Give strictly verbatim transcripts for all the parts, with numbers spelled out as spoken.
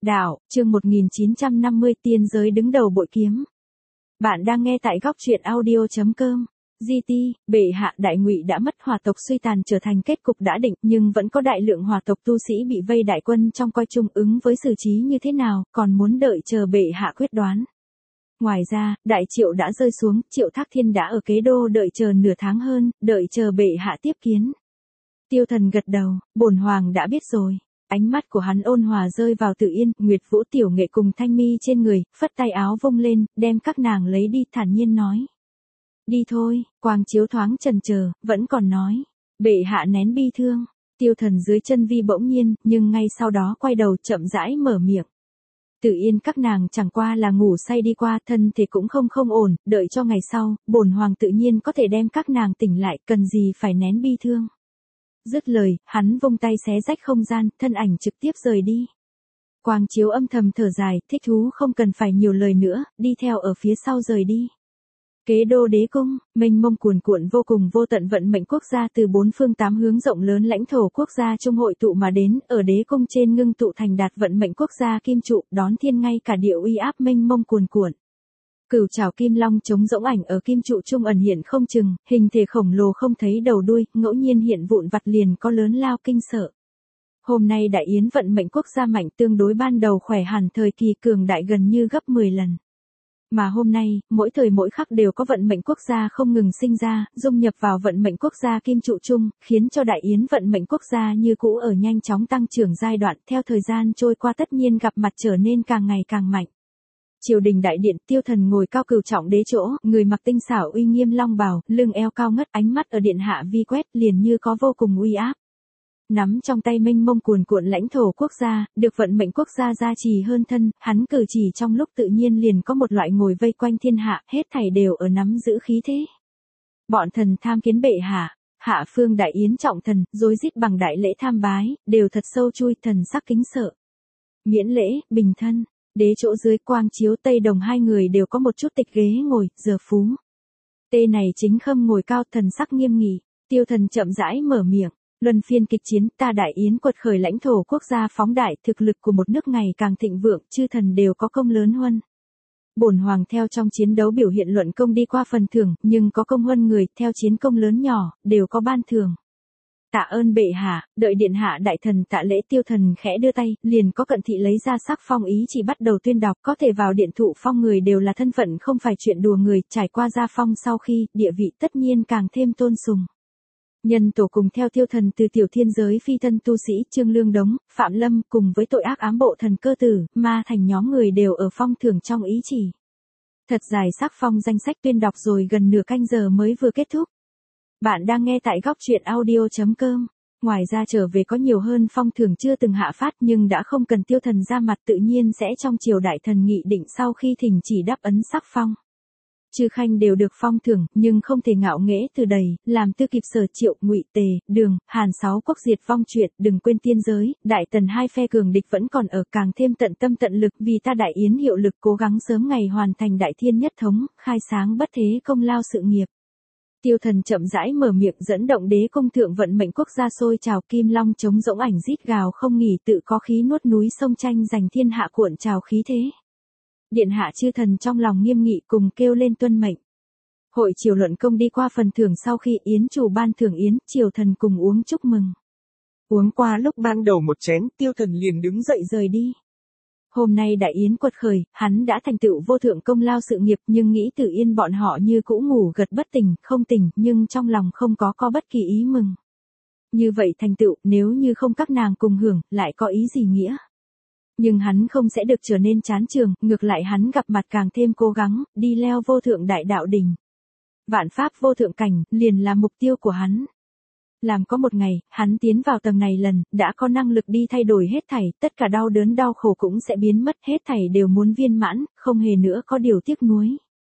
Đạo, chương một nghìn chín trăm năm mươi tiên giới đứng đầu bội kiếm. Bạn đang nghe tại góc truyện audio chấm com. giê tê, bệ hạ Đại Ngụy đã mất, hỏa tộc suy tàn trở thành kết cục đã định, nhưng vẫn có đại lượng hỏa tộc tu sĩ bị vây đại quân trong coi chung ứng với xử trí như thế nào, còn muốn đợi chờ bệ hạ quyết đoán. Ngoài ra, đại triệu đã rơi xuống, Triệu Thác Thiên đã ở Kế Đô đợi chờ nửa tháng hơn, đợi chờ bệ hạ tiếp kiến. Tiêu Thần gật đầu, bổn hoàng đã biết rồi. Ánh mắt của hắn ôn hòa rơi vào Tử Yên, Nguyệt Vũ tiểu nghệ cùng Thanh Mi trên người, phất tay áo vung lên, đem các nàng lấy đi, thản nhiên nói. Đi thôi. Quang Chiếu thoáng chần chờ, vẫn còn nói. Bệ hạ nén bi thương. Tiêu Thần dưới chân vi bỗng nhiên, nhưng ngay sau đó quay đầu chậm rãi mở miệng. Tử Yên các nàng chẳng qua là ngủ say đi qua, thân thể cũng không không ổn, đợi cho ngày sau, bổn hoàng tự nhiên có thể đem các nàng tỉnh lại, cần gì phải nén bi thương. Dứt lời, hắn vung tay xé rách không gian, thân ảnh trực tiếp rời đi. Quang Chiếu âm thầm thở dài, thích thú không cần phải nhiều lời nữa, đi theo ở phía sau rời đi. Kế Đô đế cung, mênh mông cuồn cuộn vô cùng vô tận vận mệnh quốc gia từ bốn phương tám hướng rộng lớn lãnh thổ quốc gia chung hội tụ mà đến, ở đế cung trên ngưng tụ thành đạt vận mệnh quốc gia kim trụ, đón thiên ngay cả địa uy áp mênh mông cuồn cuộn. Cửu trảo kim long trống rỗng ảnh ở kim trụ trung ẩn hiện không chừng, hình thể khổng lồ không thấy đầu đuôi, ngẫu nhiên hiện vụn vặt liền có lớn lao kinh sợ. Hôm nay đại yến vận mệnh quốc gia mạnh tương đối ban đầu khỏe hẳn thời kỳ cường đại gần như gấp mười lần. Mà hôm nay, mỗi thời mỗi khắc đều có vận mệnh quốc gia không ngừng sinh ra, dung nhập vào vận mệnh quốc gia kim trụ chung, khiến cho đại yến vận mệnh quốc gia như cũ ở nhanh chóng tăng trưởng giai đoạn, theo thời gian trôi qua tất nhiên gặp mặt trở nên càng ngày càng mạnh. Triều đình đại điện, Tiêu Thần ngồi cao cửu trọng đế chỗ, người mặc tinh xảo uy nghiêm long bào, lưng eo cao ngất, ánh mắt ở điện hạ vi quét liền như có vô cùng uy áp. Nắm trong tay mênh mông cuồn cuộn lãnh thổ quốc gia, được vận mệnh quốc gia gia trì hơn thân, hắn cử chỉ trong lúc tự nhiên liền có một loại ngồi vây quanh thiên hạ, hết thảy đều ở nắm giữ khí thế. Bọn thần tham kiến bệ hạ, hạ phương đại yến trọng thần, rối rít bằng đại lễ tham bái, đều thật sâu chui, thần sắc kính sợ. Miễn lễ, bình thân. Đế chỗ dưới Quang Chiếu Tây Đồng hai người đều có một chút tịch ghế ngồi, giờ phú. Tê này chính khâm ngồi cao, thần sắc nghiêm nghị. Tiêu Thần chậm rãi mở miệng. Luân phiên kịch chiến, ta đại yến quật khởi lãnh thổ quốc gia phóng đại, thực lực của một nước ngày càng thịnh vượng, chư thần đều có công lớn huân. Bổn hoàng theo trong chiến đấu biểu hiện luận công đi qua phần thưởng, nhưng có công huân người, theo chiến công lớn nhỏ, đều có ban thưởng. Tạ ơn bệ hạ, đợi điện hạ đại thần tạ lễ. Tiêu Thần khẽ đưa tay, liền có cận thị lấy ra sắc phong ý chỉ bắt đầu tuyên đọc, có thể vào điện thụ phong người đều là thân phận không phải chuyện đùa người, trải qua gia phong sau khi, địa vị tất nhiên càng thêm tôn sùng. Nhân tổ cùng theo Tiêu Thần từ tiểu thiên giới phi thân tu sĩ Trương Lương Đống, Phạm Lâm cùng với tội ác ám bộ thần Cơ Tử, Ma Thành nhóm người đều ở phong thưởng trong ý chỉ. Thật dài sắc phong danh sách tuyên đọc rồi gần nửa canh giờ mới vừa kết thúc. Bạn đang nghe tại góc truyện audio chấm com. Ngoài ra trở về có nhiều hơn phong thưởng chưa từng hạ phát nhưng đã không cần Tiêu Thần ra mặt, tự nhiên sẽ trong triều đại thần nghị định sau khi thỉnh chỉ đáp ấn sắc phong. Chư khanh đều được phong thưởng, nhưng không thể ngạo nghễ từ đầy, làm tư kịp Sở, Triệu, Ngụy, Tề, Đường, Hàn sáu quốc diệt vong chuyện, đừng quên tiên giới, đại tần hai phe cường địch vẫn còn ở, càng thêm tận tâm tận lực vì ta đại yến hiệu lực, cố gắng sớm ngày hoàn thành đại thiên nhất thống, khai sáng bất thế công lao sự nghiệp. Tiêu Thần chậm rãi mở miệng dẫn động đế cung thượng vận mệnh quốc gia sôi trào, kim long trống rỗng ảnh rít gào không nghỉ, tự có khí nuốt núi sông tranh giành thiên hạ, cuộn trào khí thế. Điện hạ chư thần trong lòng nghiêm nghị cùng kêu lên tuân mệnh. Hội triều luận công đi qua phần thưởng sau khi yến chủ ban thưởng yến, triều thần cùng uống chúc mừng. Uống qua lúc ban đầu một chén, Tiêu Thần liền đứng dậy rời đi. Hôm nay đại yến quật khởi, hắn đã thành tựu vô thượng công lao sự nghiệp, nhưng nghĩ Tử Yên bọn họ như cũ ngủ gật bất tỉnh, không tỉnh, nhưng trong lòng không có có bất kỳ ý mừng. Như vậy thành tựu, nếu như không các nàng cùng hưởng, lại có ý gì nghĩa? Nhưng hắn không sẽ được trở nên chán trường, ngược lại hắn gặp mặt càng thêm cố gắng, đi leo vô thượng đại đạo đỉnh. Vạn pháp vô thượng cảnh, liền là mục tiêu của hắn. Làm có một ngày, hắn tiến vào tầng này lần, đã có năng lực đi thay đổi hết thảy, tất cả đau đớn đau khổ cũng sẽ biến mất, hết thảy đều muốn viên mãn, không hề nữa có điều tiếc nuối.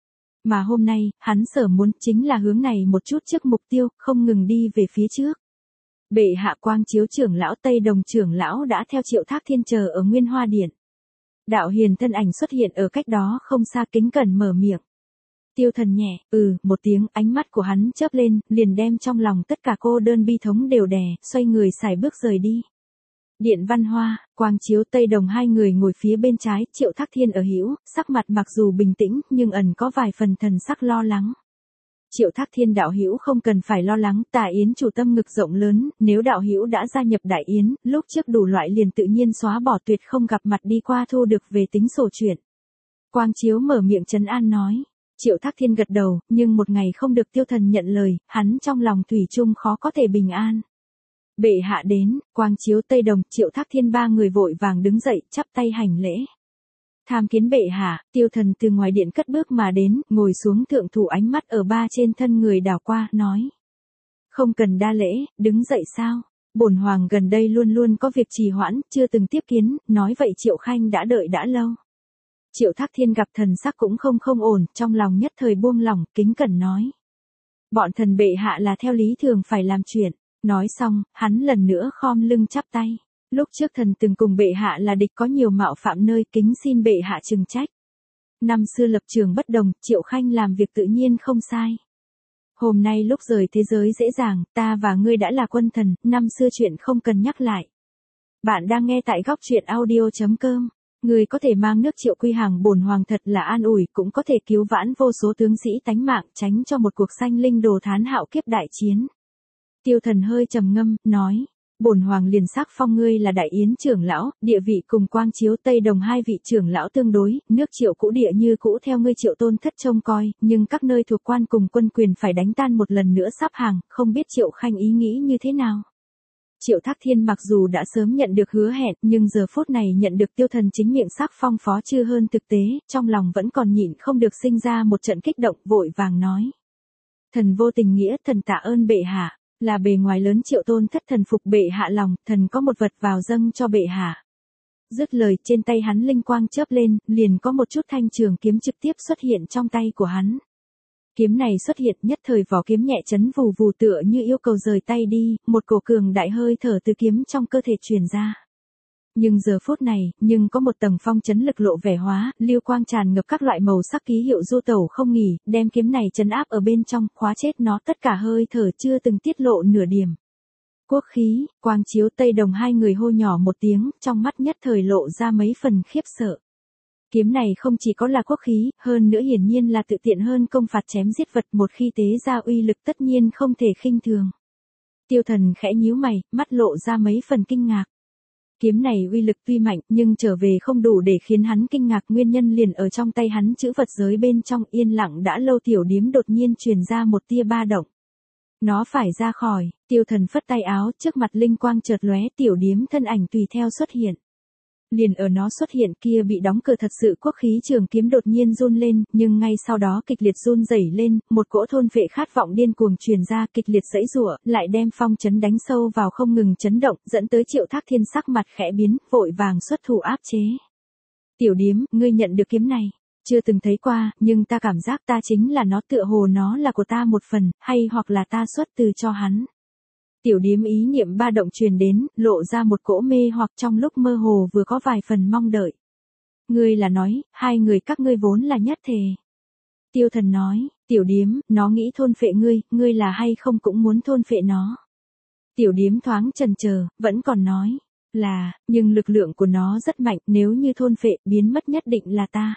Mà hôm nay, hắn sở muốn chính là hướng này một chút trước mục tiêu, không ngừng đi về phía trước. Bệ hạ Quang Chiếu trưởng lão Tây Đồng trưởng lão đã theo Triệu Thác Thiên chờ ở Nguyên Hoa Điện. Đạo hiền thân ảnh xuất hiện ở cách đó không xa, kính cẩn mở miệng. Tiêu Thần nhẹ, ừ, một tiếng, ánh mắt của hắn chớp lên, liền đem trong lòng tất cả cô đơn bi thống đều đè, xoay người xài bước rời đi. Điện Văn Hoa, Quang Chiếu Tây Đồng hai người ngồi phía bên trái, Triệu Thác Thiên ở hữu, sắc mặt mặc dù bình tĩnh nhưng ẩn có vài phần thần sắc lo lắng. Triệu Thác Thiên đạo hữu không cần phải lo lắng, Tà Yến chủ tâm ngực rộng lớn, nếu đạo hữu đã gia nhập Đại Yến, lúc trước đủ loại liền tự nhiên xóa bỏ, tuyệt không gặp mặt đi qua thu được về tính sổ chuyện. Quang Chiếu mở miệng trấn an nói. Triệu Thác Thiên gật đầu, nhưng một ngày không được Tiêu Thần nhận lời, hắn trong lòng thủy chung khó có thể bình an. Bệ hạ đến, Quang Chiếu Tây Đồng, Triệu Thác Thiên ba người vội vàng đứng dậy, chắp tay hành lễ. Tham kiến bệ hạ, Tiêu Thần từ ngoài điện cất bước mà đến, ngồi xuống thượng thủ, ánh mắt ở ba trên thân người đảo qua, nói. Không cần đa lễ, đứng dậy sao? Bổn hoàng gần đây luôn luôn có việc trì hoãn, chưa từng tiếp kiến, nói vậy Triệu Khanh đã đợi đã lâu. Triệu Thác Thiên gặp thần sắc cũng không không ổn, trong lòng nhất thời buông lỏng, kính cẩn nói. Bọn thần bệ hạ là theo lý thường phải làm chuyện. Nói xong, hắn lần nữa khom lưng chắp tay. Lúc trước thần từng cùng bệ hạ là địch, có nhiều mạo phạm nơi, kính xin bệ hạ trừng trách. Năm xưa lập trường bất đồng, Triệu Khanh làm việc tự nhiên không sai. Hôm nay lúc rời thế giới dễ dàng, ta và ngươi đã là quân thần, năm xưa chuyện không cần nhắc lại. Bạn đang nghe tại góc truyện audio chấm com. Ngươi có thể mang nước Triệu quy hàng bổn hoàng thật là an ủi, cũng có thể cứu vãn vô số tướng sĩ tánh mạng, tránh cho một cuộc sanh linh đồ thán hạo kiếp đại chiến. Tiêu Thần hơi trầm ngâm, nói, bổn hoàng liền sắc phong ngươi là Đại Yến trưởng lão, địa vị cùng Quang Chiếu Tây Đồng hai vị trưởng lão tương đối, nước Triệu cũ địa như cũ theo ngươi Triệu Tôn thất trông coi, nhưng các nơi thuộc quan cùng quân quyền phải đánh tan một lần nữa sắp hàng, không biết Triệu Khanh ý nghĩ như thế nào. Triệu Thác Thiên mặc dù đã sớm nhận được hứa hẹn, nhưng giờ phút này nhận được Tiêu Thần chính miệng sắc phong phó chư hơn thực tế, trong lòng vẫn còn nhịn không được sinh ra một trận kích động, vội vàng nói. Thần vô tình nghĩa, thần tạ ơn bệ hạ. Là bề ngoài lớn Triệu Tôn thất thần phục bệ hạ lòng, thần có một vật vào dâng cho bệ hạ. Dứt lời, trên tay hắn linh quang chớp lên, liền có một chút thanh trường kiếm trực tiếp xuất hiện trong tay của hắn. Kiếm này xuất hiện nhất thời vỏ kiếm nhẹ chấn vù vù tựa như yêu cầu rời tay đi, một cổ cường đại hơi thở từ kiếm trong cơ thể truyền ra. Nhưng giờ phút này, nhưng có một tầng phong chấn lực lộ vẻ hóa, lưu quang tràn ngập các loại màu sắc ký hiệu du tẩu không nghỉ, đem kiếm này chấn áp ở bên trong, khóa chết nó, tất cả hơi thở chưa từng tiết lộ nửa điểm. Quốc khí, Quang Chiếu Tây Đồng hai người hô nhỏ một tiếng, trong mắt nhất thời lộ ra mấy phần khiếp sợ. Kiếm này không chỉ có là quốc khí, hơn nữa hiển nhiên là tự tiện hơn công phạt chém giết vật, một khi tế ra uy lực tất nhiên không thể khinh thường. Tiêu Thần khẽ nhíu mày, mắt lộ ra mấy phần kinh ngạc. Kiếm này uy lực tuy mạnh, nhưng trở về không đủ để khiến hắn kinh ngạc, nguyên nhân liền ở trong tay hắn chữ vật giới bên trong, yên lặng đã lâu tiểu điếm đột nhiên truyền ra một tia ba động. Nó phải ra khỏi, Tiêu Thần phất tay áo, trước mặt linh quang chợt lóe, tiểu điếm thân ảnh tùy theo xuất hiện. Liền ở nó xuất hiện kia bị đóng cửa thật sự quốc khí trường kiếm đột nhiên run lên, nhưng ngay sau đó kịch liệt run rẩy lên, một cỗ thôn phệ khát vọng điên cuồng truyền ra, kịch liệt giãy giụa, lại đem phong chấn đánh sâu vào không ngừng chấn động, dẫn tới Triệu Thác Thiên sắc mặt khẽ biến, vội vàng xuất thủ áp chế. Tiểu điếm, ngươi nhận được kiếm này, chưa từng thấy qua, nhưng ta cảm giác ta chính là nó, tựa hồ nó là của ta một phần, hay hoặc là ta xuất từ cho hắn. Tiểu điếm ý niệm ba động truyền đến, lộ ra một cỗ mê hoặc trong lúc mơ hồ vừa có vài phần mong đợi. Ngươi là nói, hai người các ngươi vốn là nhất thể. Tiêu Thần nói, tiểu điếm, nó nghĩ thôn phệ ngươi, ngươi là hay không cũng muốn thôn phệ nó. Tiểu điếm thoáng chần chờ, vẫn còn nói, là, nhưng lực lượng của nó rất mạnh, nếu như thôn phệ, biến mất nhất định là ta.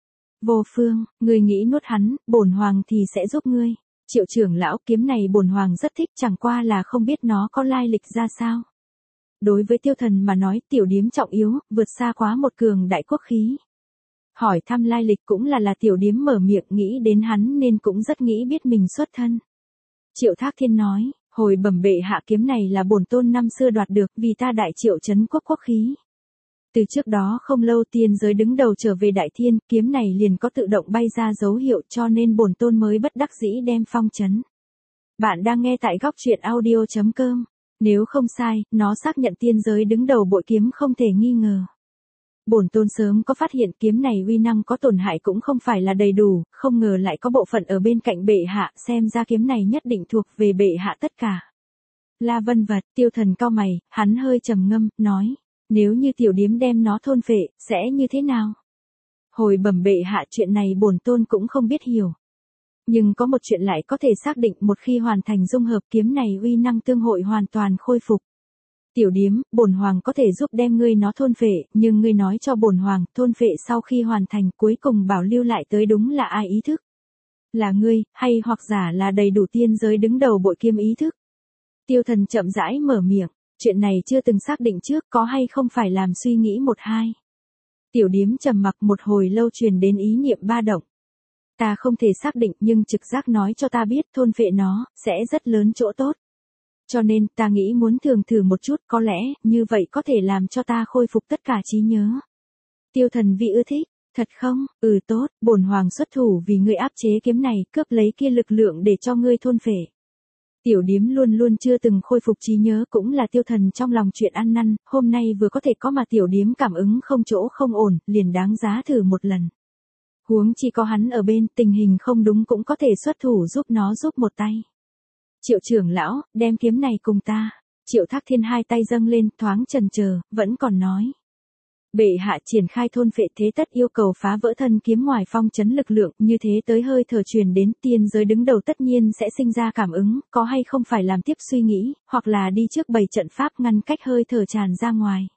Vô Phương, ngươi nghĩ nuốt hắn, bổn hoàng thì sẽ giúp ngươi. Triệu trưởng lão, kiếm này bổn hoàng rất thích, chẳng qua là không biết nó có lai lịch ra sao. Đối với Tiêu Thần mà nói, tiểu điếm trọng yếu, vượt xa quá một cường đại quốc khí. Hỏi thăm lai lịch cũng là là tiểu điếm mở miệng, nghĩ đến hắn nên cũng rất nghĩ biết mình xuất thân. Triệu Thác Thiên nói, hồi bẩm bệ hạ, kiếm này là bổn tôn năm xưa đoạt được, vì ta đại Triệu trấn quốc quốc khí. Từ trước đó không lâu tiên giới đứng đầu trở về đại thiên, kiếm này liền có tự động bay ra dấu hiệu, cho nên bổn tôn mới bất đắc dĩ đem phong chấn. Bạn đang nghe tại góc truyện audio chấm com. Nếu không sai, nó xác nhận tiên giới đứng đầu bội kiếm không thể nghi ngờ. Bổn tôn sớm có phát hiện kiếm này uy năng có tổn hại cũng không phải là đầy đủ, không ngờ lại có bộ phận ở bên cạnh bệ hạ, xem ra kiếm này nhất định thuộc về bệ hạ tất cả. La vân vật, Tiêu Thần cau mày, hắn hơi trầm ngâm, nói. Nếu như tiểu điếm đem nó thôn phệ, sẽ như thế nào? Hồi bẩm bệ hạ, chuyện này bổn tôn cũng không biết hiểu. Nhưng có một chuyện lại có thể xác định, một khi hoàn thành dung hợp, kiếm này uy năng tương hội hoàn toàn khôi phục. Tiểu điếm, bổn hoàng có thể giúp đem ngươi nó thôn phệ, nhưng ngươi nói cho bổn hoàng, thôn phệ sau khi hoàn thành cuối cùng bảo lưu lại tới đúng là ai ý thức? Là ngươi, hay hoặc giả là đầy đủ tiên giới đứng đầu bội kiếm ý thức? Tiêu Thần chậm rãi mở miệng, chuyện này chưa từng xác định trước, có hay không phải làm suy nghĩ một hai. Tiểu điếm trầm mặc một hồi lâu, truyền đến ý niệm ba động. Ta không thể xác định, nhưng trực giác nói cho ta biết thôn phệ nó, sẽ rất lớn chỗ tốt. Cho nên, ta nghĩ muốn thường thử một chút, có lẽ, như vậy có thể làm cho ta khôi phục tất cả trí nhớ. Tiêu Thần Vi ưa thích, thật không? Ừ tốt, bổn hoàng xuất thủ vì ngươi áp chế kiếm này, cướp lấy kia lực lượng để cho ngươi thôn phệ. Tiểu điếm luôn luôn chưa từng khôi phục trí nhớ cũng là Tiêu Thần trong lòng chuyện ăn năn, hôm nay vừa có thể có mà tiểu điếm cảm ứng không chỗ không ổn, liền đáng giá thử một lần. Huống chi có hắn ở bên, tình hình không đúng cũng có thể xuất thủ giúp nó giúp một tay. Triệu trưởng lão, đem kiếm này cùng ta. Triệu Thác Thiên hai tay dâng lên, thoáng chần chờ, vẫn còn nói. Bệ hạ triển khai thôn phệ thế tất yêu cầu phá vỡ thân kiếm ngoài phong chấn lực lượng, như thế tới hơi thở truyền đến tiên giới đứng đầu tất nhiên sẽ sinh ra cảm ứng, có hay không phải làm tiếp suy nghĩ, hoặc là đi trước bày trận pháp ngăn cách hơi thở tràn ra ngoài.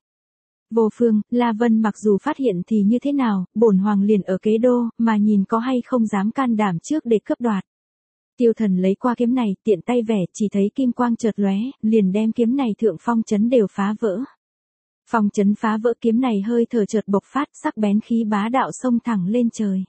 Vô Phương, La Vân mặc dù phát hiện thì như thế nào, bổn hoàng liền ở kế đô, mà nhìn có hay không dám can đảm trước để cướp đoạt. Tiêu Thần lấy qua kiếm này, tiện tay vẻ, chỉ thấy kim quang chợt lóe, liền đem kiếm này thượng phong chấn đều phá vỡ. Phong chấn phá vỡ kiếm này hơi thở chợt bộc phát, sắc bén khí bá đạo xông thẳng lên trời.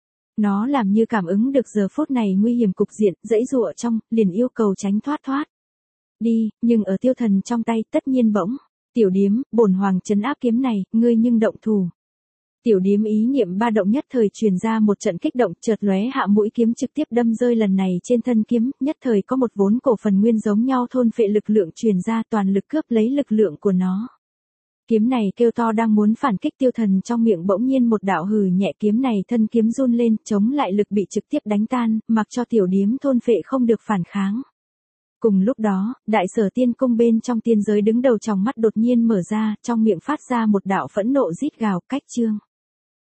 Nó làm như cảm ứng được giờ phút này nguy hiểm cục diện, dãy dụa trong, liền yêu cầu tránh thoát thoát. Đi, nhưng ở Tiêu Thần trong tay tất nhiên bỗng. Tiểu điếm, bổn hoàng trấn áp kiếm này, ngươi nhưng động thủ. Tiểu điếm ý niệm ba động nhất thời truyền ra một trận kích động, chợt lóe hạ mũi kiếm trực tiếp đâm rơi lần này trên thân kiếm, nhất thời có một vốn cổ phần nguyên giống nhau thôn phệ lực lượng truyền ra, toàn lực cướp lấy lực lượng của nó. Kiếm này kêu to đang muốn phản kích, Tiêu Thần trong miệng bỗng nhiên một đạo hừ nhẹ, kiếm này thân kiếm run lên, chống lại lực bị trực tiếp đánh tan, mặc cho tiểu điếm thôn phệ không được phản kháng. Cùng lúc đó, đại sở tiên cung bên trong tiên giới đứng đầu tròng mắt đột nhiên mở ra, trong miệng phát ra một đạo phẫn nộ rít gào, cách chương.